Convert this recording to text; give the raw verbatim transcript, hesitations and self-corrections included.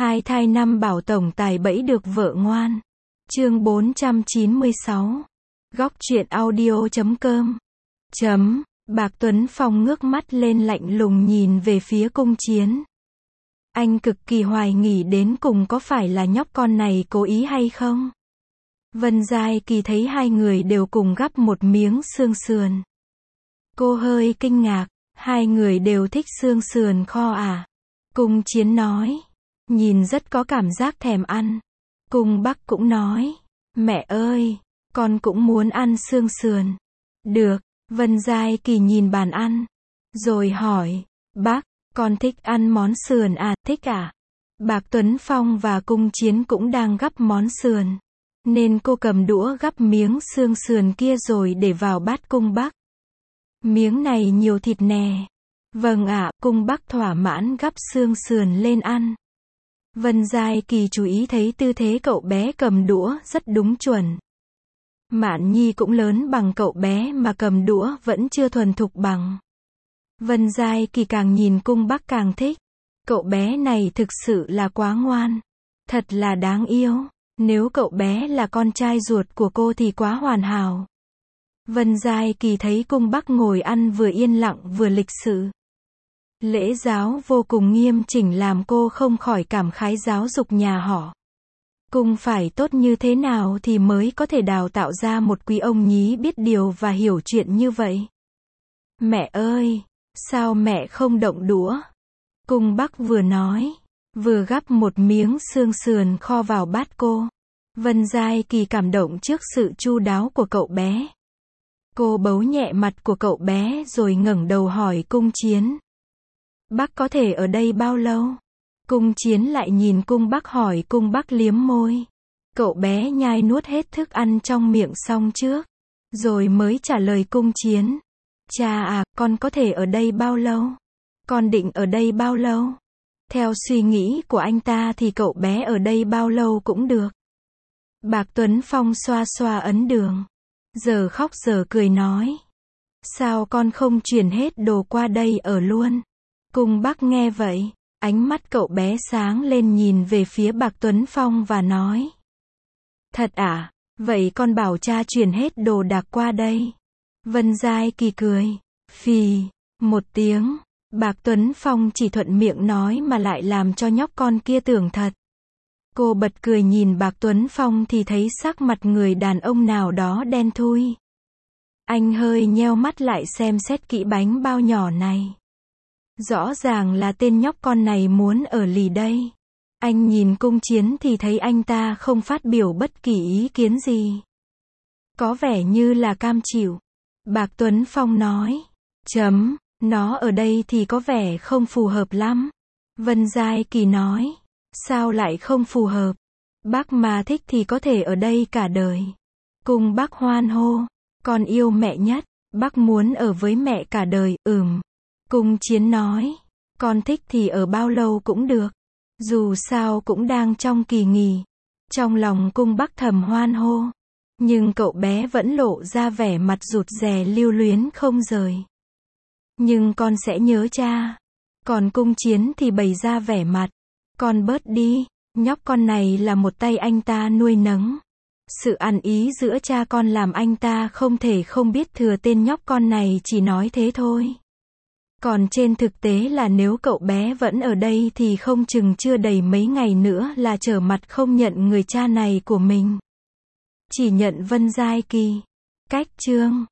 Hai thai năm bảo tổng tài bẫy được vợ ngoan. Chương bốn trăm chín mươi sáu. Góc truyện audio chấm com. Chấm. Bạc Tuấn Phong ngước mắt lên lạnh lùng nhìn về phía Cung Chiến. Anh cực kỳ hoài nghi đến cùng có phải là nhóc con này cố ý hay không. Vân Giai Kỳ thấy hai người đều cùng gắp một miếng xương sườn. Cô hơi kinh ngạc, hai người đều thích xương sườn kho à? Cung Chiến nói, nhìn rất có cảm giác thèm ăn. Cung Bắc cũng nói, mẹ ơi, con cũng muốn ăn xương sườn. Được, Vân Giai Kỳ nhìn bàn ăn, rồi hỏi, bác, con thích ăn món sườn à, thích à? Bạc Tuấn Phong và Cung Chiến cũng đang gắp món sườn, nên cô cầm đũa gắp miếng xương sườn kia rồi để vào bát Cung Bắc. Miếng này nhiều thịt nè. Vâng ạ, Cung Bắc thỏa mãn gắp xương sườn lên ăn. Vân Giai Kỳ chú ý thấy tư thế cậu bé cầm đũa rất đúng chuẩn. Mạn Nhi cũng lớn bằng cậu bé mà cầm đũa vẫn chưa thuần thục bằng. Vân Giai Kỳ càng nhìn Cung Bắc càng thích. Cậu bé này thực sự là quá ngoan. Thật là đáng yêu. Nếu cậu bé là con trai ruột của cô thì quá hoàn hảo. Vân Giai Kỳ thấy Cung Bắc ngồi ăn vừa yên lặng vừa lịch sự. Lễ giáo vô cùng nghiêm chỉnh làm cô không khỏi cảm khái giáo dục nhà họ Cung phải tốt như thế nào thì mới có thể đào tạo ra một quý ông nhí biết điều và hiểu chuyện như vậy. Mẹ ơi, sao mẹ không động đũa? Cung Bắc vừa nói, vừa gắp một miếng xương sườn kho vào bát cô. Vân Giai Kỳ cảm động trước sự chu đáo của cậu bé. Cô bấu nhẹ mặt của cậu bé rồi ngẩng đầu hỏi Cung Chiến. Bác có thể ở đây bao lâu? Cung Chiến lại nhìn Cung Bắc hỏi. Cung Bắc liếm môi. Cậu bé nhai nuốt hết thức ăn trong miệng xong trước, rồi mới trả lời Cung Chiến. Cha à, con có thể ở đây bao lâu? Con định ở đây bao lâu? Theo suy nghĩ của anh ta thì cậu bé ở đây bao lâu cũng được. Bạc Tuấn Phong xoa xoa ấn đường, giờ khóc giờ cười nói. Sao con không chuyển hết đồ qua đây ở luôn? Cung Bắc nghe vậy, ánh mắt cậu bé sáng lên nhìn về phía Bạc Tuấn Phong và nói. Thật à, vậy con bảo cha chuyển hết đồ đạc qua đây. Vân Giai Kỳ cười, phì, một tiếng. Bạc Tuấn Phong chỉ thuận miệng nói mà lại làm cho nhóc con kia tưởng thật. Cô bật cười nhìn Bạc Tuấn Phong thì thấy sắc mặt người đàn ông nào đó đen thui. Anh hơi nheo mắt lại xem xét kỹ bánh bao nhỏ này. Rõ ràng là tên nhóc con này muốn ở lì đây. Anh nhìn Cung Chiến thì thấy anh ta không phát biểu bất kỳ ý kiến gì. Có vẻ như là cam chịu. Bạc Tuấn Phong nói. Chấm, nó ở đây thì có vẻ không phù hợp lắm. Vân Giai Kỳ nói. Sao lại không phù hợp? Bác mà thích thì có thể ở đây cả đời. Cung Bắc hoan hô. Con yêu mẹ nhất. Bác muốn ở với mẹ cả đời, ừm. Cung Chiến nói, con thích thì ở bao lâu cũng được. Dù sao cũng đang trong kỳ nghỉ. Trong lòng Cung Bắc thầm hoan hô. Nhưng cậu bé vẫn lộ ra vẻ mặt rụt rè lưu luyến không rời. Nhưng con sẽ nhớ cha. Còn Cung Chiến thì bày ra vẻ mặt. Con bớt đi, nhóc con này là một tay anh ta nuôi nấng. Sự ăn ý giữa cha con làm anh ta không thể không biết thừa tên nhóc con này chỉ nói thế thôi. Còn trên thực tế là nếu cậu bé vẫn ở đây thì không chừng chưa đầy mấy ngày nữa là trở mặt không nhận người cha này của mình. Chỉ nhận Vân Giai Kỳ. Cách chương